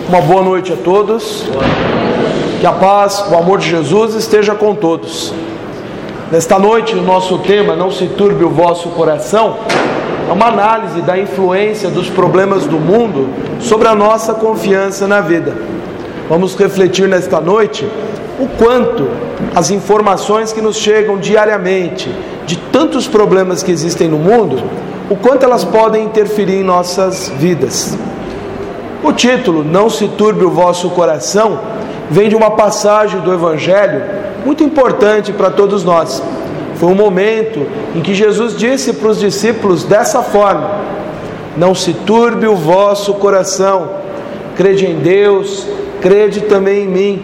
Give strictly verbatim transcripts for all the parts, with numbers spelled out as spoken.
Uma boa noite a todos. Que a paz, o amor de Jesus esteja com todos. Nesta noite, o nosso tema, não se turbe o vosso coração, é uma análise da influência dos problemas do mundo sobre a nossa confiança na vida. Vamos refletir nesta noite o quanto as informações que nos chegam diariamente de tantos problemas que existem no mundo, o quanto elas podem interferir em nossas vidas. O título, não se turbe o vosso coração, vem de uma passagem do Evangelho muito importante para todos nós. Foi um momento em que Jesus disse para os discípulos dessa forma: não se turbe o vosso coração, crede em Deus, crede também em mim.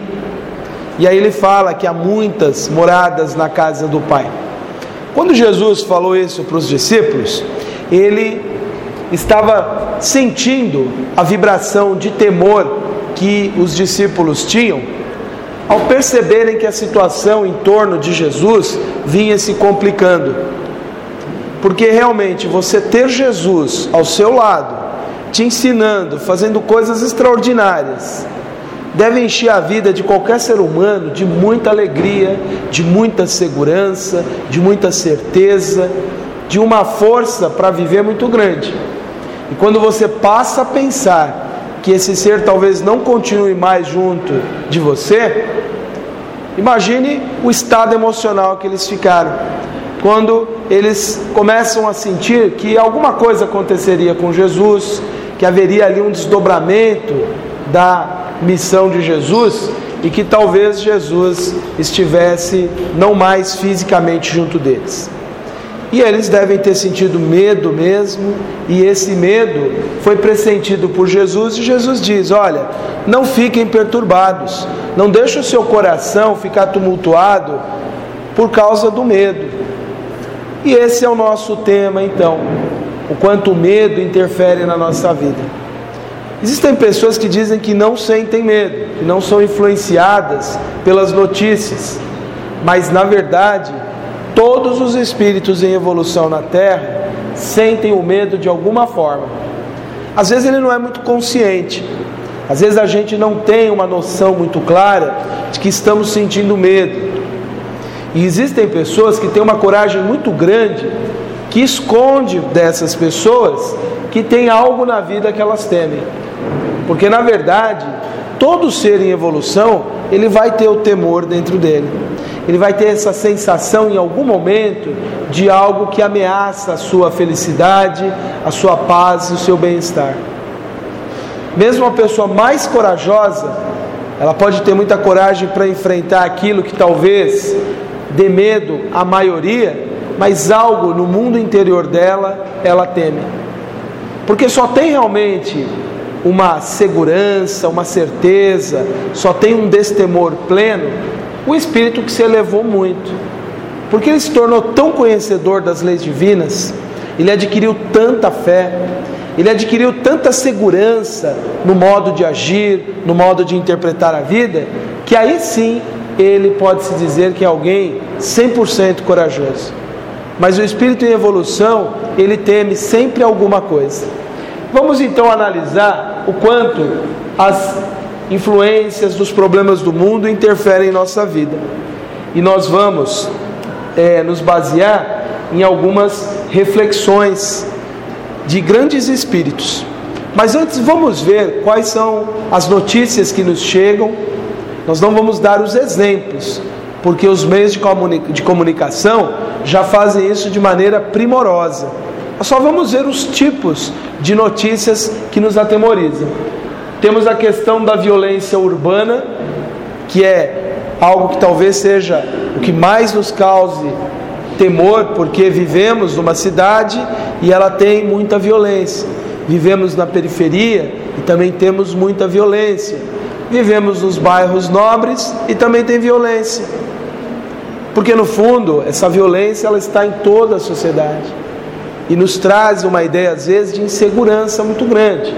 E aí ele fala que há muitas moradas na casa do Pai. Quando Jesus falou isso para os discípulos, ele estava sentindo a vibração de temor que os discípulos tinham ao perceberem que a situação em torno de Jesus vinha se complicando. Porque realmente você ter Jesus ao seu lado, te ensinando, fazendo coisas extraordinárias, deve encher a vida de qualquer ser humano de muita alegria, de muita segurança, de muita certeza, de uma força para viver muito grande. E quando você passa a pensar que esse ser talvez não continue mais junto de você, imagine o estado emocional que eles ficaram quando eles começam a sentir que alguma coisa aconteceria com Jesus, que haveria ali um desdobramento da missão de Jesus e que talvez Jesus estivesse não mais fisicamente junto deles. E eles devem ter sentido medo mesmo, e esse medo foi pressentido por Jesus, e Jesus diz: olha, não fiquem perturbados, não deixe o seu coração ficar tumultuado por causa do medo. E esse é o nosso tema então, o quanto o medo interfere na nossa vida. Existem pessoas que dizem que não sentem medo, que não são influenciadas pelas notícias, mas na verdade todos os espíritos em evolução na Terra sentem o medo de alguma forma. Às vezes ele não é muito consciente, às vezes a gente não tem uma noção muito clara de que estamos sentindo medo. E existem pessoas que têm uma coragem muito grande, que esconde dessas pessoas que tem algo na vida que elas temem. Porque na verdade, todo ser em evolução, ele vai ter o temor dentro dele. Ele vai ter essa sensação em algum momento de algo que ameaça a sua felicidade, a sua paz e o seu bem-estar. Mesmo a pessoa mais corajosa, ela pode ter muita coragem para enfrentar aquilo que talvez dê medo à maioria, mas algo no mundo interior dela, ela teme. Porque só tem realmente uma segurança, uma certeza, só tem um destemor pleno o espírito que se elevou muito, porque ele se tornou tão conhecedor das leis divinas, ele adquiriu tanta fé, ele adquiriu tanta segurança no modo de agir, no modo de interpretar a vida, que aí sim ele pode se dizer que é alguém cem por cento corajoso. Mas o espírito em evolução, ele teme sempre alguma coisa. Vamos então analisar o quanto as influências dos problemas do mundo interferem em nossa vida. E nós vamos é, nos basear em algumas reflexões de grandes espíritos. Mas antes vamos ver quais são as notícias que nos chegam. Nós não vamos dar os exemplos, porque os meios de, comunica- de comunicação já fazem isso de maneira primorosa. Nós só vamos ver os tipos de notícias que nos atemorizam. Temos a questão da violência urbana, que é algo que talvez seja o que mais nos cause temor, porque vivemos numa cidade e ela tem muita violência. Vivemos na periferia e também temos muita violência. Vivemos nos bairros nobres e também tem violência. Porque no fundo, essa violência ela está em toda a sociedade e nos traz uma ideia às vezes de insegurança muito grande.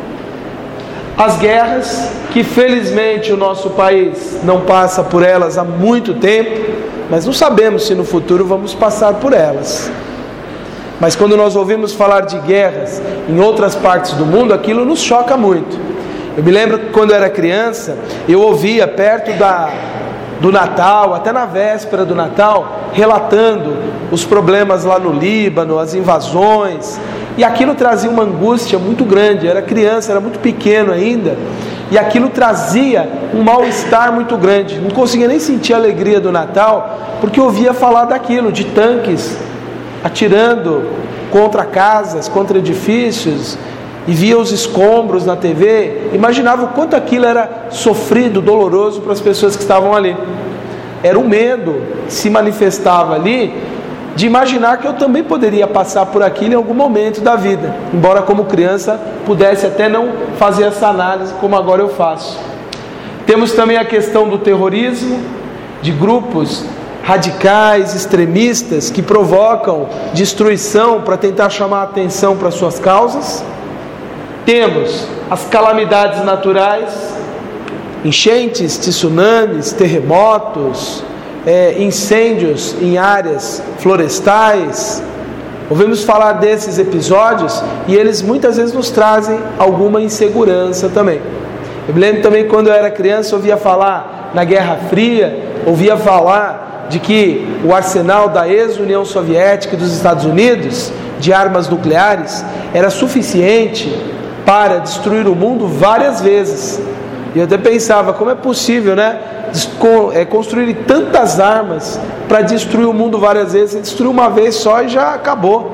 As guerras, que felizmente o nosso país não passa por elas há muito tempo, mas não sabemos se no futuro vamos passar por elas. Mas quando nós ouvimos falar de guerras em outras partes do mundo, aquilo nos choca muito. Eu me lembro que quando eu era criança, eu ouvia perto da, do Natal, até na véspera do Natal, relatando os problemas lá no Líbano, as invasões, e aquilo trazia uma angústia muito grande. Eu era criança, era muito pequeno ainda, e aquilo trazia um mal-estar muito grande. Não conseguia nem sentir a alegria do Natal, porque eu ouvia falar daquilo, de tanques atirando contra casas, contra edifícios, e via os escombros na T V, imaginava o quanto aquilo era sofrido, doloroso para as pessoas que estavam ali. Era o medo que se manifestava ali, de imaginar que eu também poderia passar por aquilo em algum momento da vida, embora como criança pudesse até não fazer essa análise como agora eu faço. Temos também a questão do terrorismo, de grupos radicais, extremistas, que provocam destruição para tentar chamar a atenção para suas causas. Temos as calamidades naturais, enchentes, tsunamis, terremotos, é, incêndios em áreas florestais. Ouvimos falar desses episódios e eles muitas vezes nos trazem alguma insegurança também. Eu me lembro também quando eu era criança, ouvia falar na Guerra Fria, ouvia falar de que o arsenal da ex-União Soviética e dos Estados Unidos, de armas nucleares, era suficiente para destruir o mundo várias vezes. E eu até pensava, como é possível, né, construir tantas armas para destruir o mundo várias vezes? Ele destruiu uma vez só e já acabou.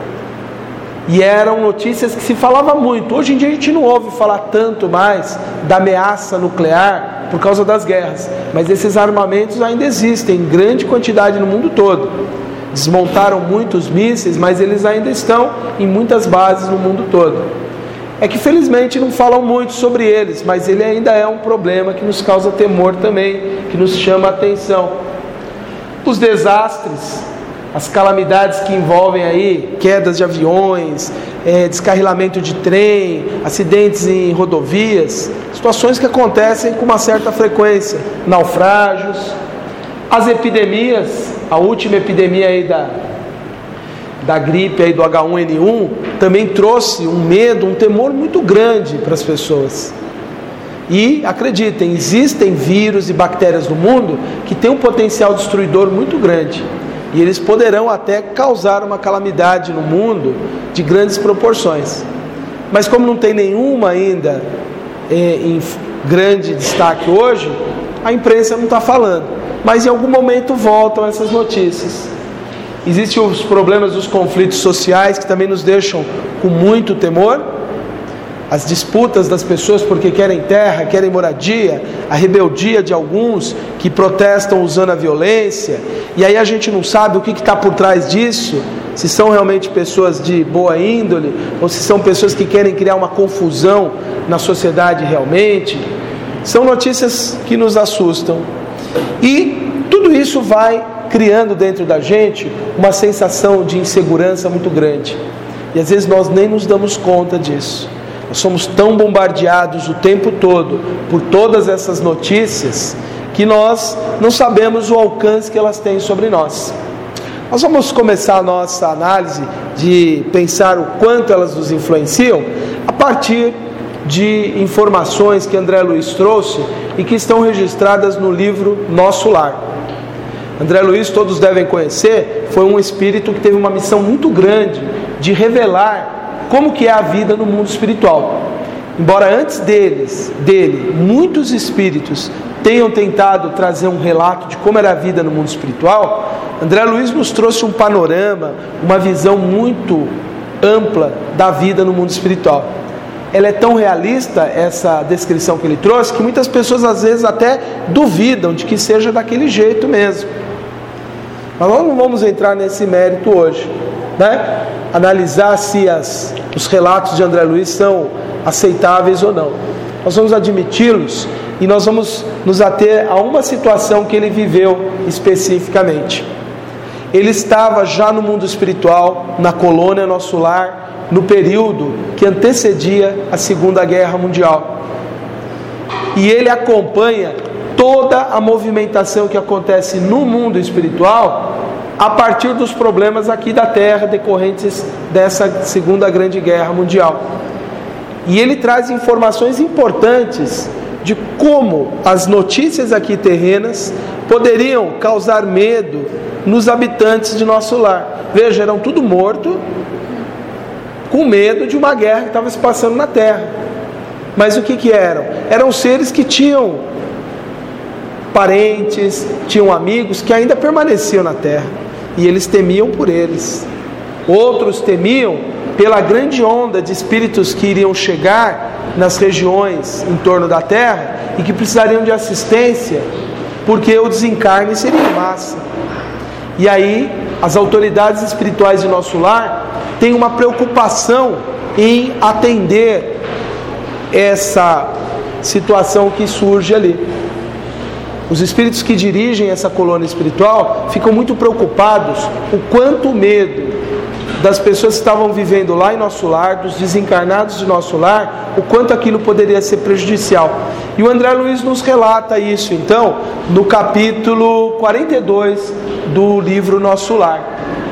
E eram notícias que se falava muito. Hoje em dia a gente não ouve falar tanto mais da ameaça nuclear por causa das guerras, mas esses armamentos ainda existem em grande quantidade no mundo todo. Desmontaram muitos mísseis, mas eles ainda estão em muitas bases no mundo todo. É que felizmente não falam muito sobre eles, mas ele ainda é um problema que nos causa temor também, que nos chama a atenção. Os desastres, as calamidades que envolvem aí quedas de aviões, é, descarrilamento de trem, acidentes em rodovias, situações que acontecem com uma certa frequência, naufrágios, as epidemias, a última epidemia aí da, da gripe aí do H um N um também trouxe um medo, um temor muito grande para as pessoas. E acreditem, existem vírus e bactérias no mundo que têm um potencial destruidor muito grande. E eles poderão até causar uma calamidade no mundo de grandes proporções. Mas como não tem nenhuma ainda é, em grande destaque hoje, a imprensa não está falando. Mas em algum momento voltam essas notícias. Existem os problemas dos conflitos sociais que também nos deixam com muito temor. As disputas das pessoas porque querem terra, querem moradia, a rebeldia de alguns que protestam usando a violência, e aí a gente não sabe o que está por trás disso, se são realmente pessoas de boa índole, ou se são pessoas que querem criar uma confusão na sociedade realmente. São notícias que nos assustam, e tudo isso vai criando dentro da gente uma sensação de insegurança muito grande, e às vezes nós nem nos damos conta disso. Nós somos tão bombardeados o tempo todo por todas essas notícias que nós não sabemos o alcance que elas têm sobre nós. Nós vamos começar a nossa análise de pensar o quanto elas nos influenciam a partir de informações que André Luiz trouxe e que estão registradas no livro Nosso Lar. André Luiz, todos devem conhecer, foi um espírito que teve uma missão muito grande de revelar como que é a vida no mundo espiritual. Embora antes deles, dele, muitos espíritos tenham tentado trazer um relato de como era a vida no mundo espiritual, André Luiz nos trouxe um panorama, uma visão muito ampla da vida no mundo espiritual. Ela é tão realista, essa descrição que ele trouxe, que muitas pessoas às vezes até duvidam de que seja daquele jeito mesmo. Mas nós não vamos entrar nesse mérito hoje, né? Analisar se as, os relatos de André Luiz são aceitáveis ou não. Nós vamos admiti-los e nós vamos nos ater a uma situação que ele viveu especificamente. Ele estava já no mundo espiritual, na colônia Nosso Lar, no período que antecedia a Segunda Guerra Mundial. E ele acompanha toda a movimentação que acontece no mundo espiritual a partir dos problemas aqui da Terra decorrentes dessa Segunda Grande Guerra Mundial. E ele traz informações importantes de como as notícias aqui terrenas poderiam causar medo nos habitantes de nosso lar. Veja, eram tudo morto, com medo de uma guerra que estava se passando na terra. Mas o que que eram? Eram seres que tinham parentes, tinham amigos que ainda permaneciam na terra, e eles temiam por eles. Outros temiam pela grande onda de espíritos que iriam chegar nas regiões em torno da terra e que precisariam de assistência, porque o desencarne seria em massa. E aí as autoridades espirituais de nosso lar têm uma preocupação em atender essa situação que surge ali. Os espíritos que dirigem essa colônia espiritual ficam muito preocupados o quanto o medo das pessoas que estavam vivendo lá em nosso lar, dos desencarnados de nosso lar, o quanto aquilo poderia ser prejudicial. E o André Luiz nos relata isso, então, no capítulo quarenta e dois do livro Nosso Lar.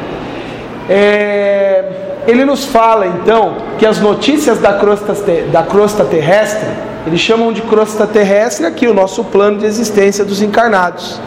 É, ele nos fala, então, que as notícias da crosta, da crosta terrestre, eles chamam de crosta terrestre aqui, o nosso plano de existência dos encarnados,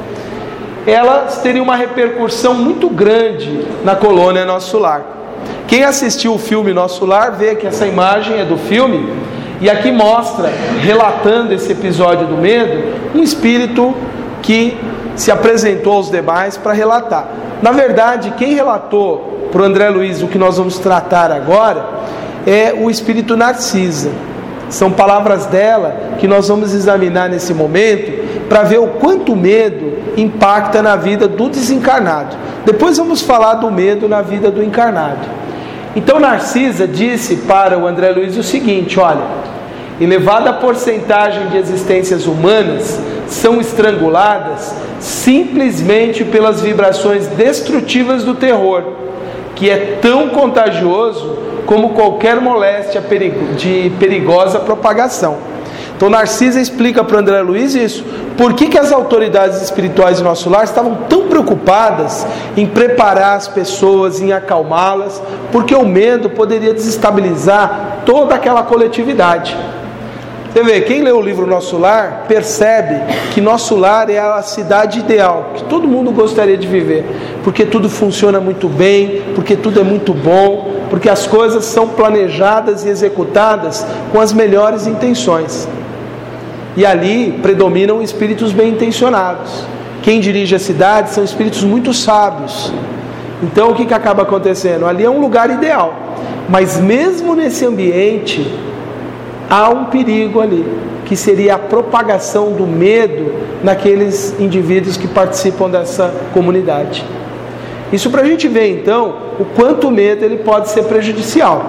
elas teriam uma repercussão muito grande na colônia Nosso Lar. Quem assistiu o filme Nosso Lar vê que essa imagem é do filme, e aqui mostra, relatando esse episódio do medo, um espírito que se apresentou aos demais para relatar. Na verdade, quem relatou para o André Luiz o que nós vamos tratar agora é o espírito Narcisa. São palavras dela que nós vamos examinar nesse momento para ver o quanto o medo impacta na vida do desencarnado. Depois vamos falar do medo na vida do encarnado. Então Narcisa disse para o André Luiz o seguinte: olha, elevada porcentagem de existências humanas são estranguladas simplesmente pelas vibrações destrutivas do terror, que é tão contagioso como qualquer moléstia de perigosa propagação. Então Narcisa explica para o André Luiz isso. Por que que as autoridades espirituais do nosso lar estavam tão preocupadas em preparar as pessoas, em acalmá-las? Porque o medo poderia desestabilizar toda aquela coletividade. Você vê, quem lê o livro Nosso Lar percebe que nosso lar é a cidade ideal, que todo mundo gostaria de viver, porque tudo funciona muito bem, porque tudo é muito bom, porque as coisas são planejadas e executadas com as melhores intenções. E ali predominam espíritos bem intencionados. Quem dirige a cidade são espíritos muito sábios. Então o que, que acaba acontecendo? Ali é um lugar ideal, mas mesmo nesse ambiente há um perigo ali, que seria a propagação do medo naqueles indivíduos que participam dessa comunidade. Isso para a gente ver então o quanto o medo ele pode ser prejudicial.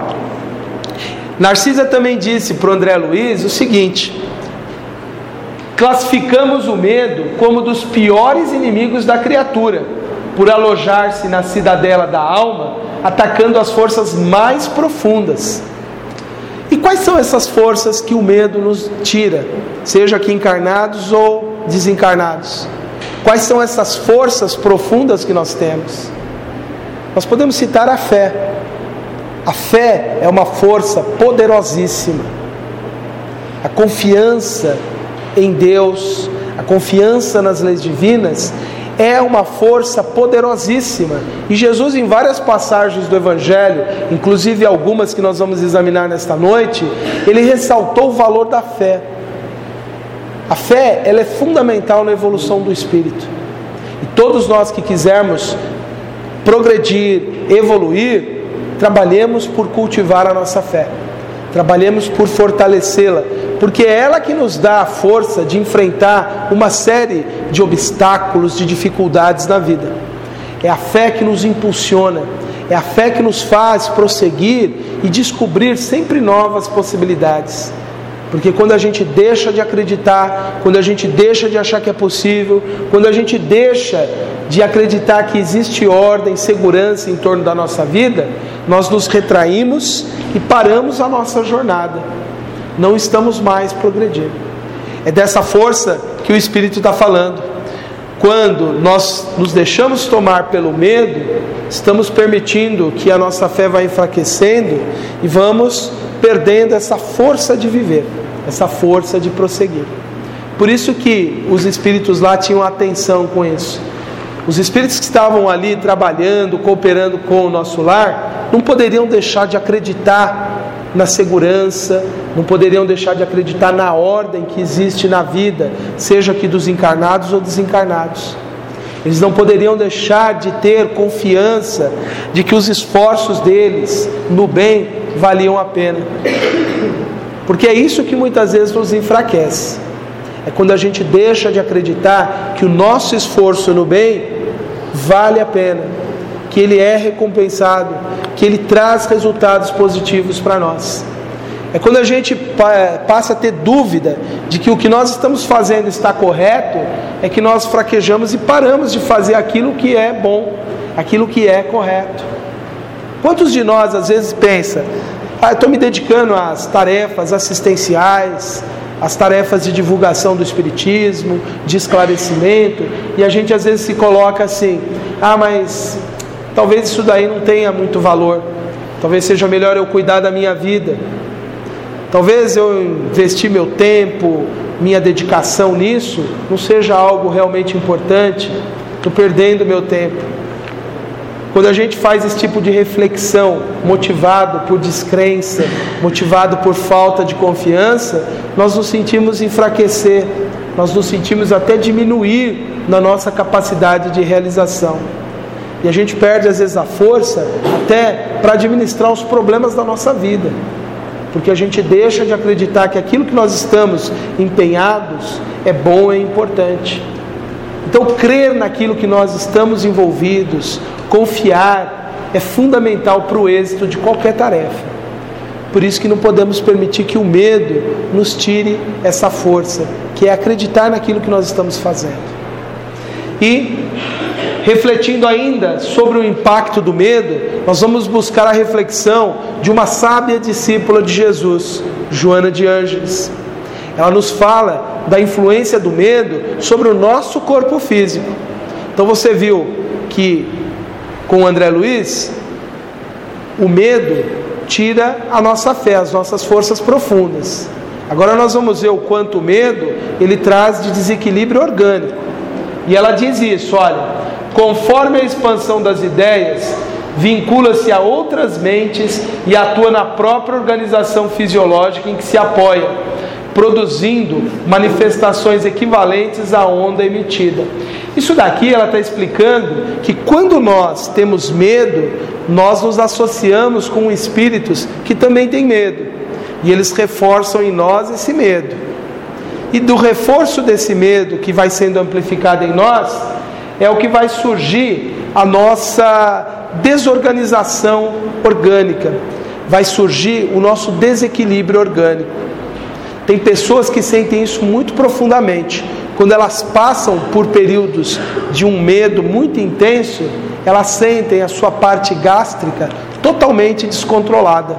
Narcisa também disse para o André Luiz o seguinte: classificamos o medo como dos piores inimigos da criatura, por alojar-se na cidadela da alma, atacando as forças mais profundas. E quais são essas forças que o medo nos tira, seja aqui encarnados ou desencarnados? Quais são essas forças profundas que nós temos? Nós podemos citar a fé. A fé é uma força poderosíssima. A confiança em Deus, a confiança nas leis divinas é uma força poderosíssima. E Jesus, em várias passagens do Evangelho, inclusive algumas que nós vamos examinar nesta noite, ele ressaltou o valor da fé. A fé, ela é fundamental na evolução do espírito. E todos nós que quisermos progredir, evoluir, trabalhemos por cultivar a nossa fé. Trabalhemos por fortalecê-la, porque é ela que nos dá a força de enfrentar uma série de obstáculos, de dificuldades na vida. É a fé que nos impulsiona, é a fé que nos faz prosseguir e descobrir sempre novas possibilidades. Porque quando a gente deixa de acreditar, quando a gente deixa de achar que é possível, quando a gente deixa de acreditar que existe ordem, segurança em torno da nossa vida, nós nos retraímos e paramos a nossa jornada. Não estamos mais progredindo. É dessa força que o Espírito está falando. Quando nós nos deixamos tomar pelo medo, estamos permitindo que a nossa fé vá enfraquecendo e vamos perdendo essa força de viver, essa força de prosseguir. Por isso que os espíritos lá tinham atenção com isso. Os espíritos que estavam ali trabalhando, cooperando com o nosso lar, não poderiam deixar de acreditar na segurança, não poderiam deixar de acreditar na ordem que existe na vida, seja aqui dos encarnados ou desencarnados. Eles não poderiam deixar de ter confiança de que os esforços deles no bem valiam a pena. Porque é isso que muitas vezes nos enfraquece. É quando a gente deixa de acreditar que o nosso esforço no bem vale a pena, que ele é recompensado, que ele traz resultados positivos para nós. É quando a gente passa a ter dúvida de que o que nós estamos fazendo está correto, é que nós fraquejamos e paramos de fazer aquilo que é bom, aquilo que é correto. Quantos de nós às vezes pensa, ah, eu estou me dedicando às tarefas assistenciais, as tarefas de divulgação do Espiritismo, de esclarecimento, e a gente às vezes se coloca assim, ah, mas talvez isso daí não tenha muito valor, talvez seja melhor eu cuidar da minha vida, talvez eu investir meu tempo, minha dedicação nisso, não seja algo realmente importante, estou perdendo meu tempo. Quando a gente faz esse tipo de reflexão, motivado por descrença, motivado por falta de confiança, nós nos sentimos enfraquecer, nós nos sentimos até diminuir na nossa capacidade de realização. E a gente perde às vezes a força até para administrar os problemas da nossa vida, porque a gente deixa de acreditar que aquilo que nós estamos empenhados é bom e importante. Então, crer naquilo que nós estamos envolvidos, confiar, é fundamental para o êxito de qualquer tarefa. Por isso que não podemos permitir que o medo nos tire essa força, que é acreditar naquilo que nós estamos fazendo. E, refletindo ainda sobre o impacto do medo, nós vamos buscar a reflexão de uma sábia discípula de Jesus, Joana de Ângeles. Ela nos fala da influência do medo sobre o nosso corpo físico. Então você viu que com o André Luiz, o medo tira a nossa fé, as nossas forças profundas. Agora nós vamos ver o quanto o medo ele traz de desequilíbrio orgânico. E ela diz isso, olha, conforme a expansão das ideias, vincula-se a outras mentes e atua na própria organização fisiológica em que se apoia, produzindo manifestações equivalentes à onda emitida. Isso daqui ela está explicando que quando nós temos medo, nós nos associamos com espíritos que também têm medo, e eles reforçam em nós esse medo. E do reforço desse medo que vai sendo amplificado em nós, é o que vai surgir a nossa desorganização orgânica, vai surgir o nosso desequilíbrio orgânico. Tem pessoas que sentem isso muito profundamente. Quando elas passam por períodos de um medo muito intenso, elas sentem a sua parte gástrica totalmente descontrolada.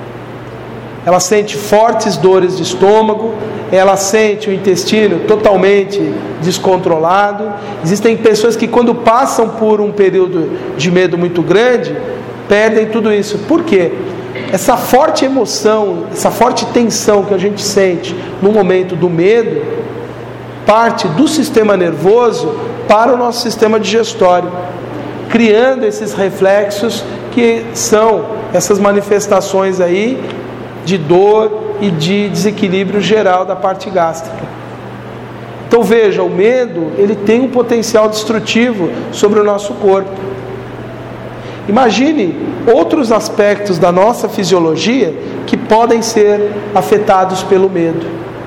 Ela sente fortes dores de estômago, ela sente o intestino totalmente descontrolado. Existem pessoas que quando passam por um período de medo muito grande, perdem tudo isso. Por quê? Essa forte emoção, essa forte tensão que a gente sente no momento do medo, parte do sistema nervoso para o nosso sistema digestório, criando esses reflexos que são essas manifestações aí de dor e de desequilíbrio geral da parte gástrica. Então veja, o medo ele tem um potencial destrutivo sobre o nosso corpo. Imagine outros aspectos da nossa fisiologia que podem ser afetados pelo medo.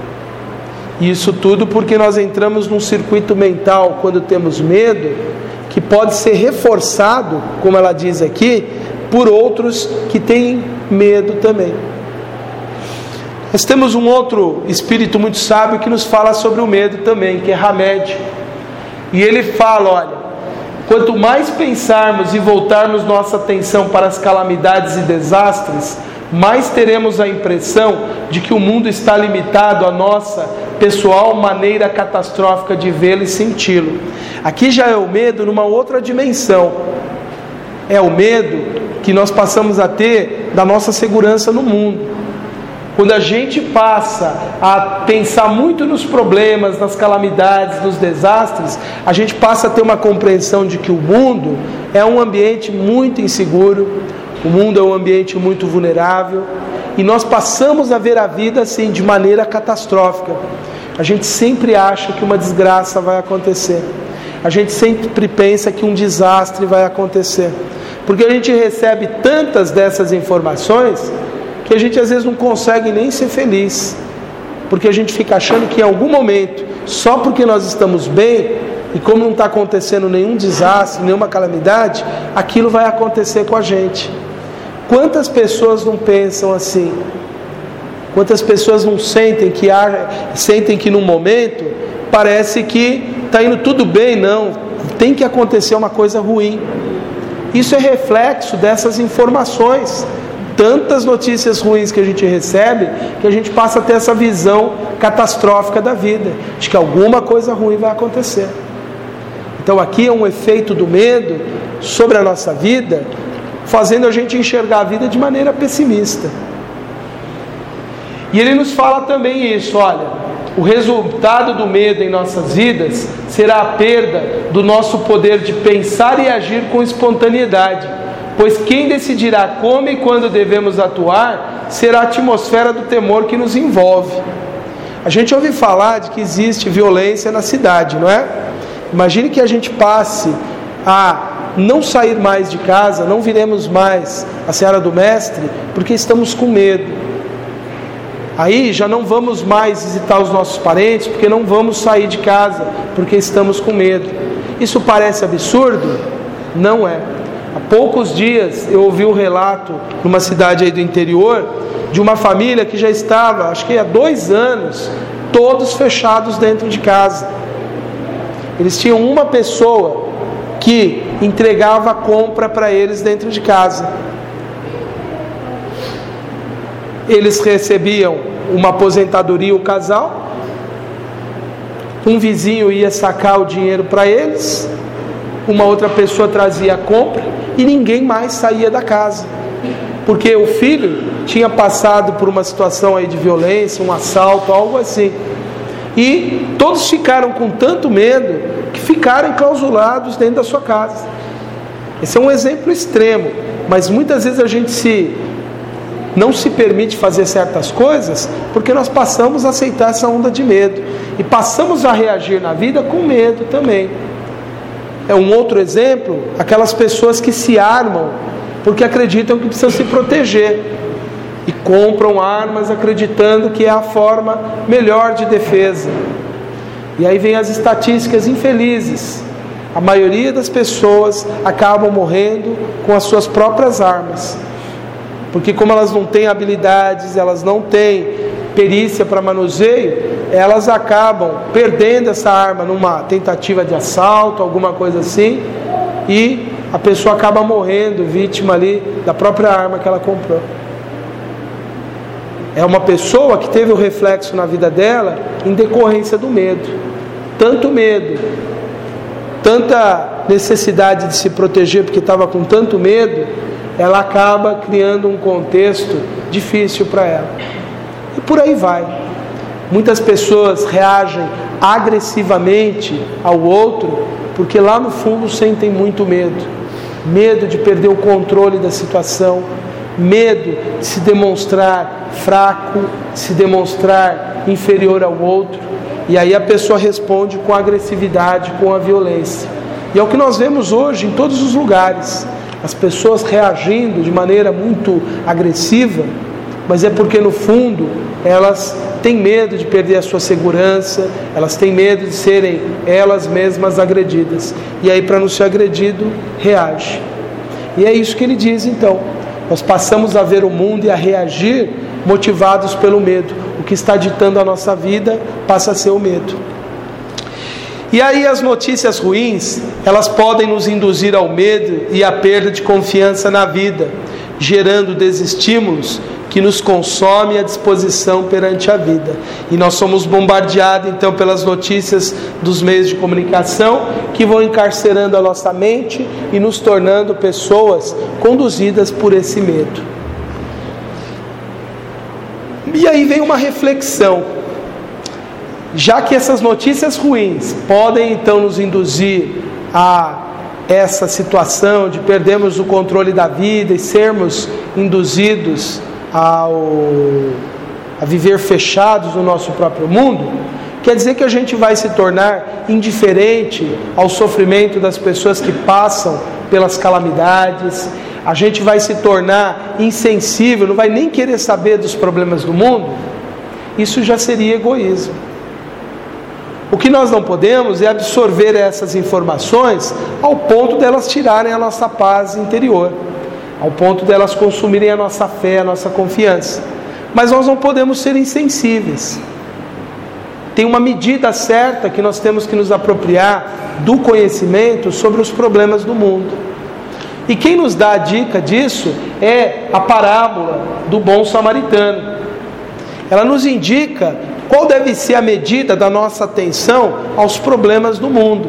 E isso tudo porque nós entramos num circuito mental quando temos medo, que pode ser reforçado, como ela diz aqui, por outros que têm medo também. Nós temos um outro espírito muito sábio que nos fala sobre o medo também, que é Hamed. E ele fala, olha, quanto mais pensarmos e voltarmos nossa atenção para as calamidades e desastres, mais teremos a impressão de que o mundo está limitado à nossa pessoal maneira catastrófica de vê-lo e senti-lo. Aqui já é o medo numa outra dimensão. é o medo que nós passamos a ter da nossa segurança no mundo. Quando a gente passa a pensar muito nos problemas, nas calamidades, nos desastres, a gente passa a ter uma compreensão de que o mundo é um ambiente muito inseguro, o mundo é um ambiente muito vulnerável, e nós passamos a ver a vida assim, de maneira catastrófica. A gente sempre acha que uma desgraça vai acontecer. A gente sempre pensa que um desastre vai acontecer. Porque a gente recebe tantas dessas informações que a gente às vezes não consegue nem ser feliz. Porque a gente fica achando que em algum momento, só porque nós estamos bem, e como não está acontecendo nenhum desastre, nenhuma calamidade, aquilo vai acontecer com a gente. Quantas pessoas não pensam assim? Quantas pessoas não sentem que, há, sentem que num momento parece que está indo tudo bem? Não, tem que acontecer uma coisa ruim. Isso é reflexo dessas informações. Tantas notícias ruins que a gente recebe, que a gente passa a ter essa visão catastrófica da vida, de que alguma coisa ruim vai acontecer. Então aqui é um efeito do medo sobre a nossa vida, fazendo a gente enxergar a vida de maneira pessimista. E ele nos fala também isso, olha, o resultado do medo em nossas vidas será a perda do nosso poder de pensar e agir com espontaneidade, pois quem decidirá como e quando devemos atuar será a atmosfera do temor que nos envolve. A gente ouve falar de que existe violência na cidade, não é? Imagine que a gente passe a não sair mais de casa, não viremos mais a seara do Mestre, porque estamos com medo. Aí já não vamos mais visitar os nossos parentes, porque não vamos sair de casa, porque estamos com medo. Isso parece absurdo? Não é. Há poucos dias eu ouvi um relato numa cidade aí do interior, de uma família que já estava, acho que há dois anos, todos fechados dentro de casa. Eles tinham uma pessoa que entregava a compra para eles dentro de casa. Eles recebiam uma aposentadoria, o casal, um vizinho ia sacar o dinheiro para eles, uma outra pessoa trazia a compra e ninguém mais saía da casa, porque o filho tinha passado por uma situação aí de violência, um assalto, algo assim, e todos ficaram com tanto medo que ficaram enclausurados dentro da sua casa. Esse é um exemplo extremo, mas muitas vezes a gente se não se permite fazer certas coisas porque nós passamos a aceitar essa onda de medo e passamos a reagir na vida com medo também. É um outro exemplo, aquelas pessoas que se armam porque acreditam que precisam se proteger e compram armas acreditando que é a forma melhor de defesa. E aí vem as estatísticas infelizes. A maioria das pessoas acabam morrendo com as suas próprias armas, porque como elas não têm habilidades, elas não têm perícia para manuseio, elas acabam perdendo essa arma numa tentativa de assalto, alguma coisa assim, e a pessoa acaba morrendo, vítima ali da própria arma que ela comprou. É uma pessoa que teve o reflexo na vida dela em decorrência do medo. Tanto medo, tanta necessidade de se proteger porque estava com tanto medo, ela acaba criando um contexto difícil para ela. E por aí vai. Muitas pessoas reagem agressivamente ao outro porque lá no fundo sentem muito medo. Medo de perder o controle da situação, medo de se demonstrar fraco, de se demonstrar inferior ao outro. E aí a pessoa responde com a agressividade, com a violência. E é o que nós vemos hoje em todos os lugares. As pessoas reagindo de maneira muito agressiva, mas é porque no fundo elas têm medo de perder a sua segurança, elas têm medo de serem elas mesmas agredidas. E aí, para não ser agredido, reage. E é isso que ele diz então. Nós passamos a ver o mundo e a reagir motivados pelo medo. O que está ditando a nossa vida passa a ser o medo. E aí as notícias ruins, elas podem nos induzir ao medo e à perda de confiança na vida, gerando desestímulos que nos consome a disposição perante a vida. E nós somos bombardeados então pelas notícias dos meios de comunicação que vão encarcerando a nossa mente e nos tornando pessoas conduzidas por esse medo. E aí vem uma reflexão. Já que essas notícias ruins podem então nos induzir a essa situação de perdermos o controle da vida e sermos induzidos ao, a viver fechados no nosso próprio mundo, quer dizer que a gente vai se tornar indiferente ao sofrimento das pessoas que passam pelas calamidades, a gente vai se tornar insensível, não vai nem querer saber dos problemas do mundo. Isso já seria egoísmo. O que nós não podemos é absorver essas informações ao ponto delas tirarem a nossa paz interior, ao ponto delas consumirem a nossa fé, a nossa confiança. Mas nós não podemos ser insensíveis. Tem uma medida certa que nós temos que nos apropriar do conhecimento sobre os problemas do mundo. E quem nos dá a dica disso é a parábola do bom samaritano. Ela nos indica qual deve ser a medida da nossa atenção aos problemas do mundo.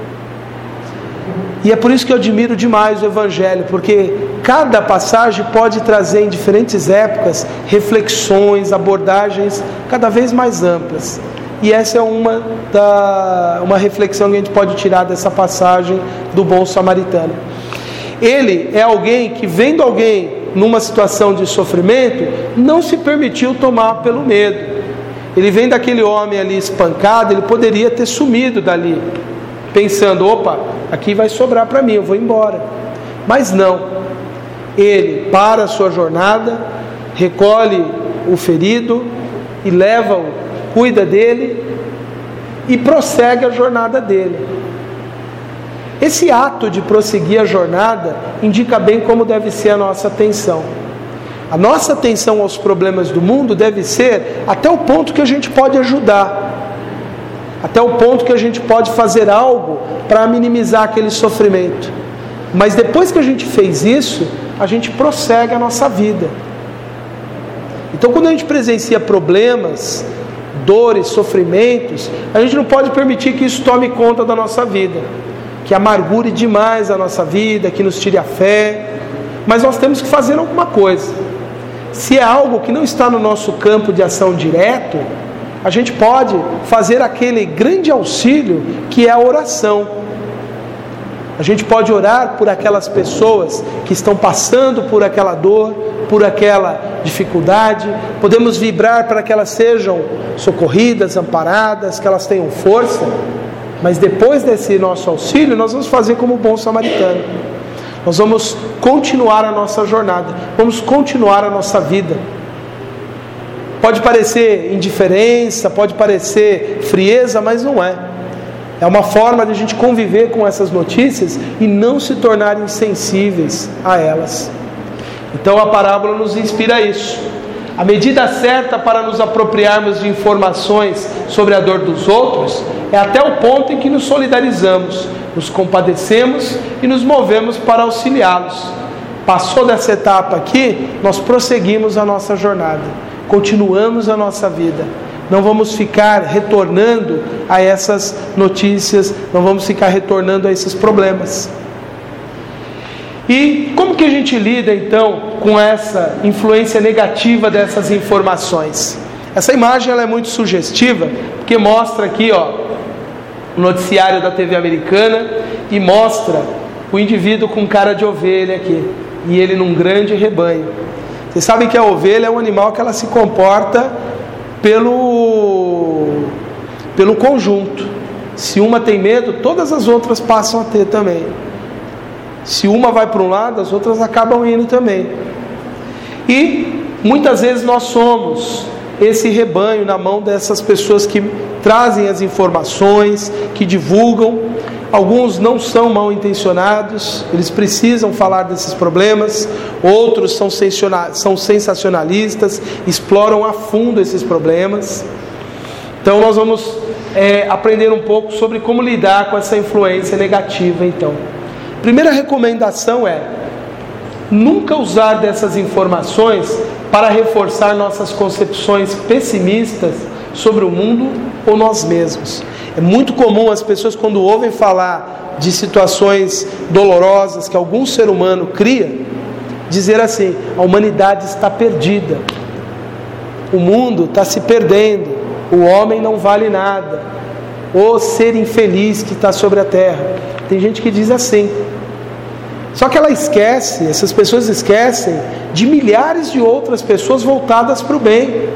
E é por isso que eu admiro demais o Evangelho, porque cada passagem pode trazer em diferentes épocas reflexões, abordagens cada vez mais amplas. E essa é uma, da, uma reflexão que a gente pode tirar dessa passagem do bom samaritano. Ele é alguém que, vendo alguém numa situação de sofrimento, não se permitiu tomar pelo medo. Ele vem daquele homem ali espancado, ele poderia ter sumido dali, pensando, opa, aqui vai sobrar para mim, eu vou embora. Mas não, ele para a sua jornada, recolhe o ferido e leva-o, cuida dele e prossegue a jornada dele. Esse ato de prosseguir a jornada indica bem como deve ser a nossa atenção. A nossa atenção aos problemas do mundo deve ser até o ponto que a gente pode ajudar, até o ponto que a gente pode fazer algo para minimizar aquele sofrimento. Mas depois que a gente fez isso, a gente prossegue a nossa vida. Então, quando a gente presencia problemas, dores, sofrimentos, a gente não pode permitir que isso tome conta da nossa vida, que amargure demais a nossa vida, que nos tire a fé. Mas nós temos que fazer alguma coisa. Se é algo que não está no nosso campo de ação direto, a gente pode fazer aquele grande auxílio que é a oração. A gente pode orar por aquelas pessoas que estão passando por aquela dor, por aquela dificuldade. Podemos vibrar para que elas sejam socorridas, amparadas, que elas tenham força. Mas depois desse nosso auxílio, nós vamos fazer como o bom samaritano. Nós vamos continuar a nossa jornada, vamos continuar a nossa vida. Pode parecer indiferença, pode parecer frieza, mas não é. É uma forma de a gente conviver com essas notícias e não se tornar insensíveis a elas. Então a parábola nos inspira isso. A medida certa para nos apropriarmos de informações sobre a dor dos outros é até o ponto em que nos solidarizamos, nos compadecemos e nos movemos para auxiliá-los. Passou dessa etapa aqui, nós prosseguimos a nossa jornada, continuamos a nossa vida. Não vamos ficar retornando a essas notícias, não vamos ficar retornando a esses problemas. E como que a gente lida então com essa influência negativa dessas informações? Essa imagem ela é muito sugestiva, porque mostra aqui, ó, o noticiário da T V americana e mostra o indivíduo com cara de ovelha aqui, e ele num grande rebanho. Vocês sabem que a ovelha é um animal que ela se comporta pelo, pelo conjunto. Se uma tem medo, todas as outras passam a ter também. Se uma vai para um lado, as outras acabam indo também. E muitas vezes nós somos esse rebanho na mão dessas pessoas que trazem as informações, que divulgam. Alguns não são mal intencionados, eles precisam falar desses problemas. Outros são sensacionalistas, exploram a fundo esses problemas. Então nós vamos é, aprender um pouco sobre como lidar com essa influência negativa. Então, primeira recomendação é: nunca usar dessas informações para reforçar nossas concepções pessimistas sobre o mundo ou nós mesmos. É muito comum as pessoas, quando ouvem falar de situações dolorosas que algum ser humano cria, dizer assim: a humanidade está perdida, o mundo está se perdendo, o homem não vale nada, o ser infeliz que está sobre a terra. Tem gente que diz assim. Só que ela esquece, essas pessoas esquecem de milhares de outras pessoas voltadas para o bem.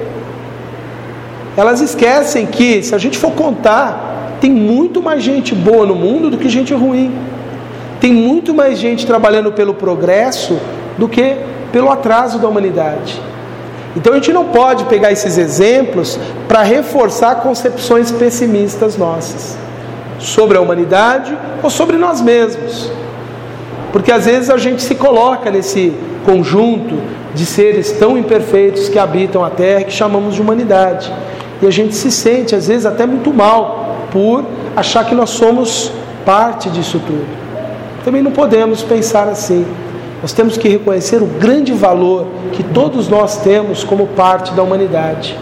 Elas esquecem que, se a gente for contar, tem muito mais gente boa no mundo do que gente ruim. Tem muito mais gente trabalhando pelo progresso do que pelo atraso da humanidade. Então a gente não pode pegar esses exemplos para reforçar concepções pessimistas nossas sobre a humanidade ou sobre nós mesmos. Porque às vezes a gente se coloca nesse conjunto de seres tão imperfeitos que habitam a Terra, que chamamos de humanidade. E a gente se sente às vezes até muito mal por achar que nós somos parte disso tudo. Também não podemos pensar assim. Nós temos que reconhecer o grande valor que todos nós temos como parte da humanidade.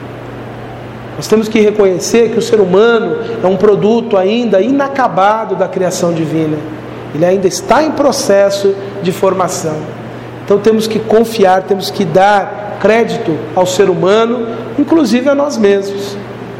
Nós temos que reconhecer que o ser humano é um produto ainda inacabado da criação divina. Ele ainda está em processo de formação. Então temos que confiar, temos que dar crédito ao ser humano, inclusive a nós mesmos.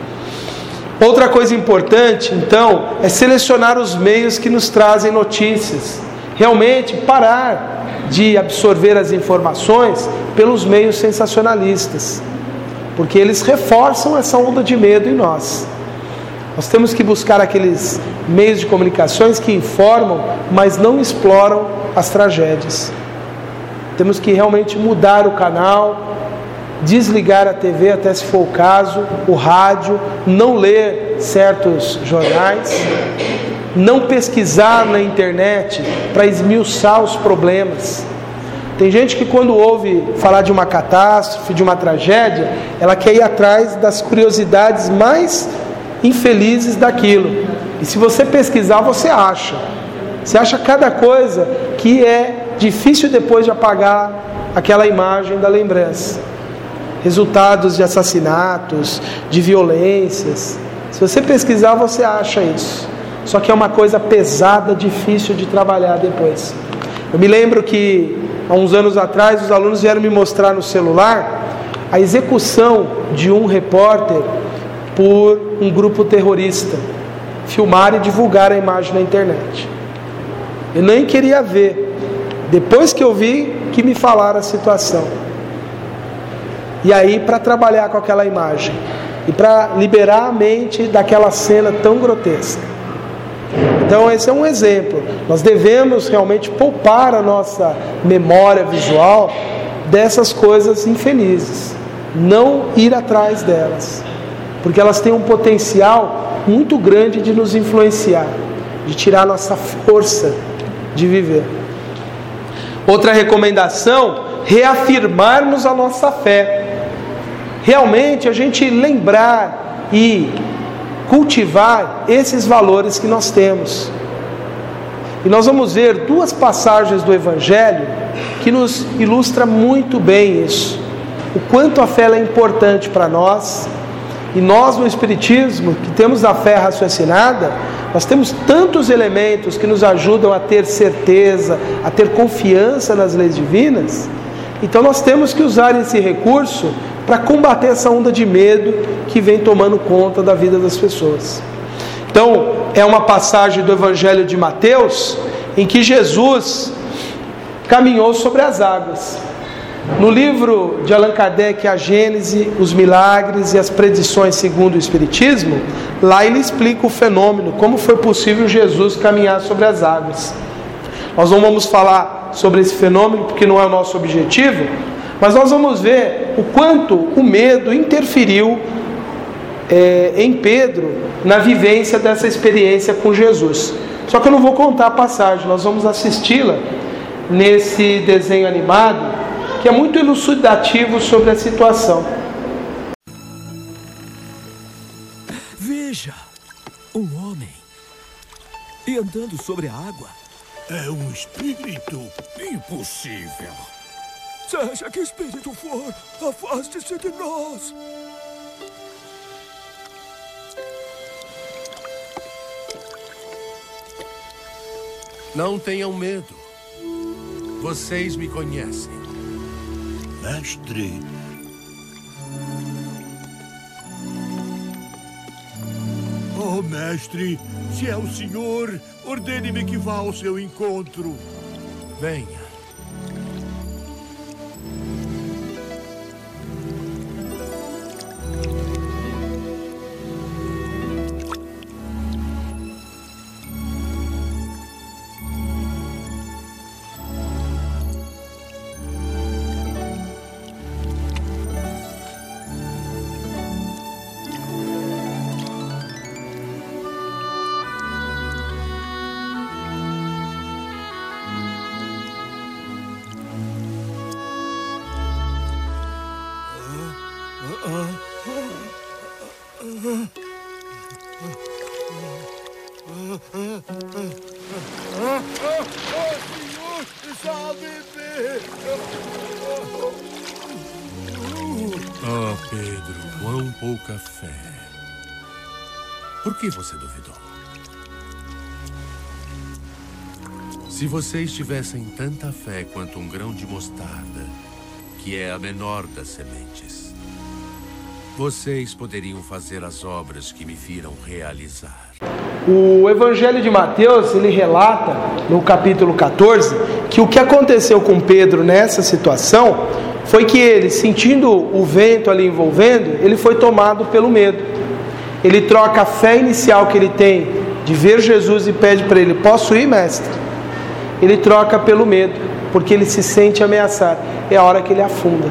Outra coisa importante, então, é selecionar os meios que nos trazem notícias. Realmente parar de absorver as informações pelos meios sensacionalistas, porque eles reforçam essa onda de medo em nós. Nós temos que buscar aqueles meios de comunicações que informam, mas não exploram as tragédias. Temos que realmente mudar o canal, desligar a T V até se for o caso, o rádio, não ler certos jornais, não pesquisar na internet para esmiuçar os problemas. Tem gente que, quando ouve falar de uma catástrofe, de uma tragédia, ela quer ir atrás das curiosidades mais infelizes daquilo. E se você pesquisar, você acha. Você acha cada coisa que é difícil depois de apagar aquela imagem da lembrança. Resultados de assassinatos, de violências. Se você pesquisar, você acha isso. Só que é uma coisa pesada, difícil de trabalhar depois. Eu me lembro que há uns anos atrás os alunos vieram me mostrar no celular a execução de um repórter por um grupo terrorista. Filmar e divulgar a imagem na internet. Eu nem queria ver. Depois que eu vi, que me falaram a situação. E aí, para trabalhar com aquela imagem e para liberar a mente daquela cena tão grotesca. Então esse é um exemplo. Nós devemos realmente poupar a nossa memória visual dessas coisas infelizes. Não ir atrás delas, porque elas têm um potencial muito grande de nos influenciar, de tirar nossa força de viver. Outra recomendação, reafirmarmos a nossa fé. Realmente a gente lembrar e cultivar esses valores que nós temos. E nós vamos ver duas passagens do Evangelho que nos ilustram muito bem isso. O quanto a fé é importante para nós. E nós no Espiritismo, que temos a fé raciocinada, nós temos tantos elementos que nos ajudam a ter certeza, a ter confiança nas leis divinas. Então nós temos que usar esse recurso para combater essa onda de medo que vem tomando conta da vida das pessoas. Então, é uma passagem do Evangelho de Mateus em que Jesus caminhou sobre as águas. No livro de Allan Kardec, A Gênese, os Milagres e as Predições segundo o Espiritismo, lá ele explica o fenômeno, como foi possível Jesus caminhar sobre as águas. Nós não vamos falar sobre esse fenômeno porque não é o nosso objetivo, mas nós vamos ver o quanto o medo interferiu é, em Pedro na vivência dessa experiência com Jesus. Só que eu não vou contar a passagem, nós vamos assisti-la nesse desenho animado, que é muito elucidativo sobre a situação. Veja, um homem e andando sobre a água. É um espírito? Impossível. Seja que espírito for, afaste-se de nós. Não tenham medo. Vocês me conhecem. Mestre. Oh, mestre, se é o senhor, ordene-me que vá ao seu encontro. Venha. Oh, Pedro, quão pouca fé. Por que você duvidou? Se vocês tivessem tanta fé quanto um grão de mostarda, que é a menor das sementes, vocês poderiam fazer as obras que me viram realizar. O Evangelho de Mateus, ele relata, no capítulo quatorze, que o que aconteceu com Pedro nessa situação foi que ele, sentindo o vento ali envolvendo, ele foi tomado pelo medo. Ele troca a fé inicial que ele tem de ver Jesus e pede para ele: posso ir, mestre? Ele troca pelo medo, porque ele se sente ameaçado. É a hora que ele afunda.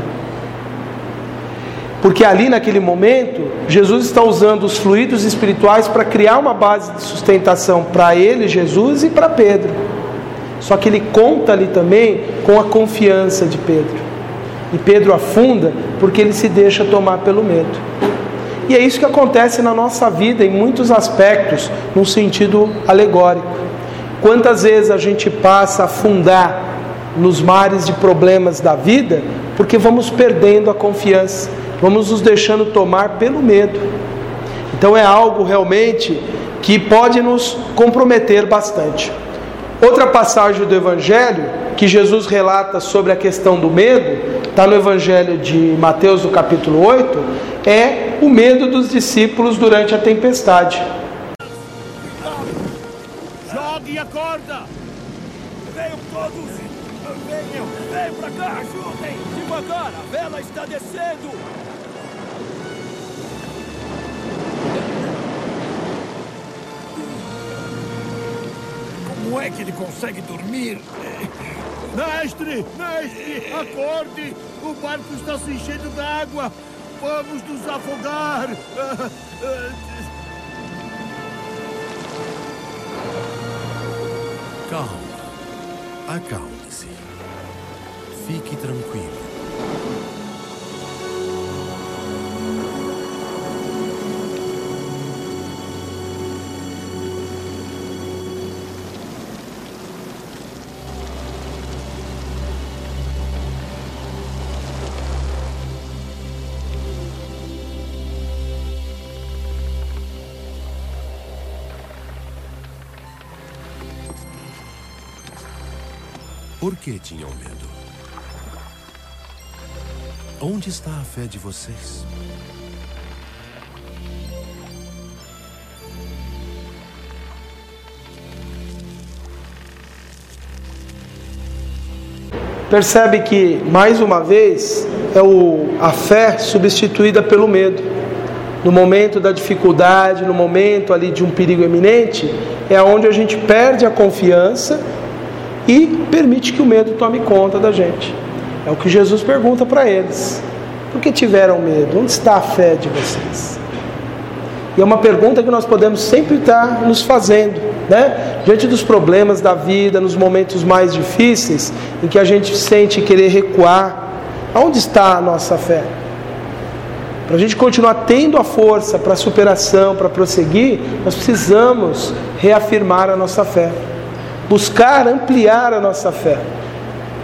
Porque ali naquele momento, Jesus está usando os fluidos espirituais para criar uma base de sustentação para ele, Jesus, e para Pedro. Só que ele conta ali também com a confiança de Pedro. E Pedro afunda porque ele se deixa tomar pelo medo. E é isso que acontece na nossa vida em muitos aspectos, num sentido alegórico. Quantas vezes a gente passa a afundar nos mares de problemas da vida porque vamos perdendo a confiança, vamos nos deixando tomar pelo medo. Então é algo realmente que pode nos comprometer bastante. Outra passagem do Evangelho que Jesus relata sobre a questão do medo, está no Evangelho de Mateus, no capítulo oito, é o medo dos discípulos durante a tempestade. Jogue a corda! Venham todos! Venham! Venham pra cá! Ajudem! Devagar! A vela está descendo! Como é que ele consegue dormir? Mestre! Mestre! Acorde! O barco está se enchendo d'água! Vamos nos afogar! Calma. Acalme-se. Fique tranquilo. Por que tinham medo? Onde está a fé de vocês? Percebe que, mais uma vez, é o, a fé substituída pelo medo. No momento da dificuldade, no momento ali de um perigo iminente, é onde a gente perde a confiança e permite que o medo tome conta da gente. É o que Jesus pergunta para eles: por que tiveram medo? Onde está a fé de vocês? E é uma pergunta que nós podemos sempre estar nos fazendo, né? Diante dos problemas da vida, nos momentos mais difíceis, em que a gente sente querer recuar, aonde está a nossa fé? Para a gente continuar tendo a força para a superação, para prosseguir, nós precisamos reafirmar a nossa fé, buscar ampliar a nossa fé.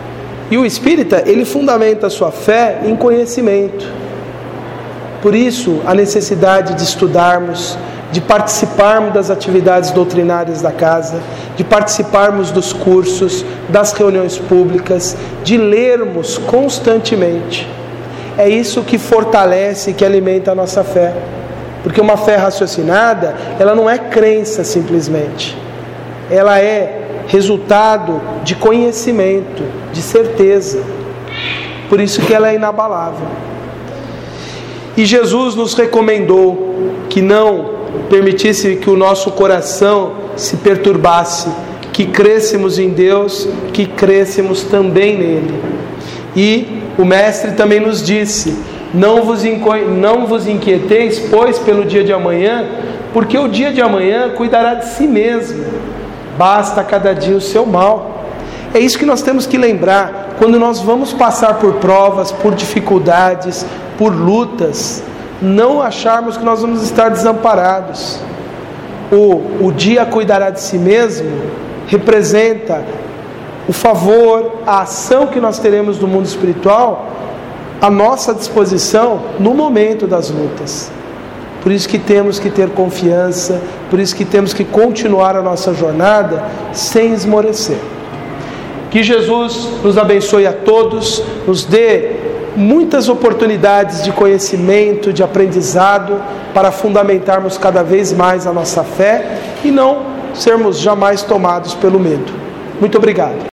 E o espírita, ele fundamenta a sua fé em conhecimento. Por isso, a necessidade de estudarmos, de participarmos das atividades doutrinárias da casa, de participarmos dos cursos, das reuniões públicas, de lermos constantemente. É isso que fortalece e que alimenta a nossa fé. Porque uma fé raciocinada, ela não é crença simplesmente. Ela é resultado de conhecimento, de certeza. Por isso que ela é inabalável. E Jesus nos recomendou que não permitisse que o nosso coração se perturbasse, que crescêssemos em Deus, que crescêssemos também nele. E o Mestre também nos disse: não vos, não vos inquieteis, pois, pelo dia de amanhã, porque o dia de amanhã cuidará de si mesmo, basta cada dia o seu mal. É isso que nós temos que lembrar, quando nós vamos passar por provas, por dificuldades, por lutas, não acharmos que nós vamos estar desamparados. O, o dia cuidará de si mesmo representa o favor, a ação que nós teremos no mundo espiritual à nossa disposição no momento das lutas. Por isso que temos que ter confiança, por isso que temos que continuar a nossa jornada sem esmorecer. Que Jesus nos abençoe a todos, nos dê muitas oportunidades de conhecimento, de aprendizado, para fundamentarmos cada vez mais a nossa fé e não sermos jamais tomados pelo medo. Muito obrigado.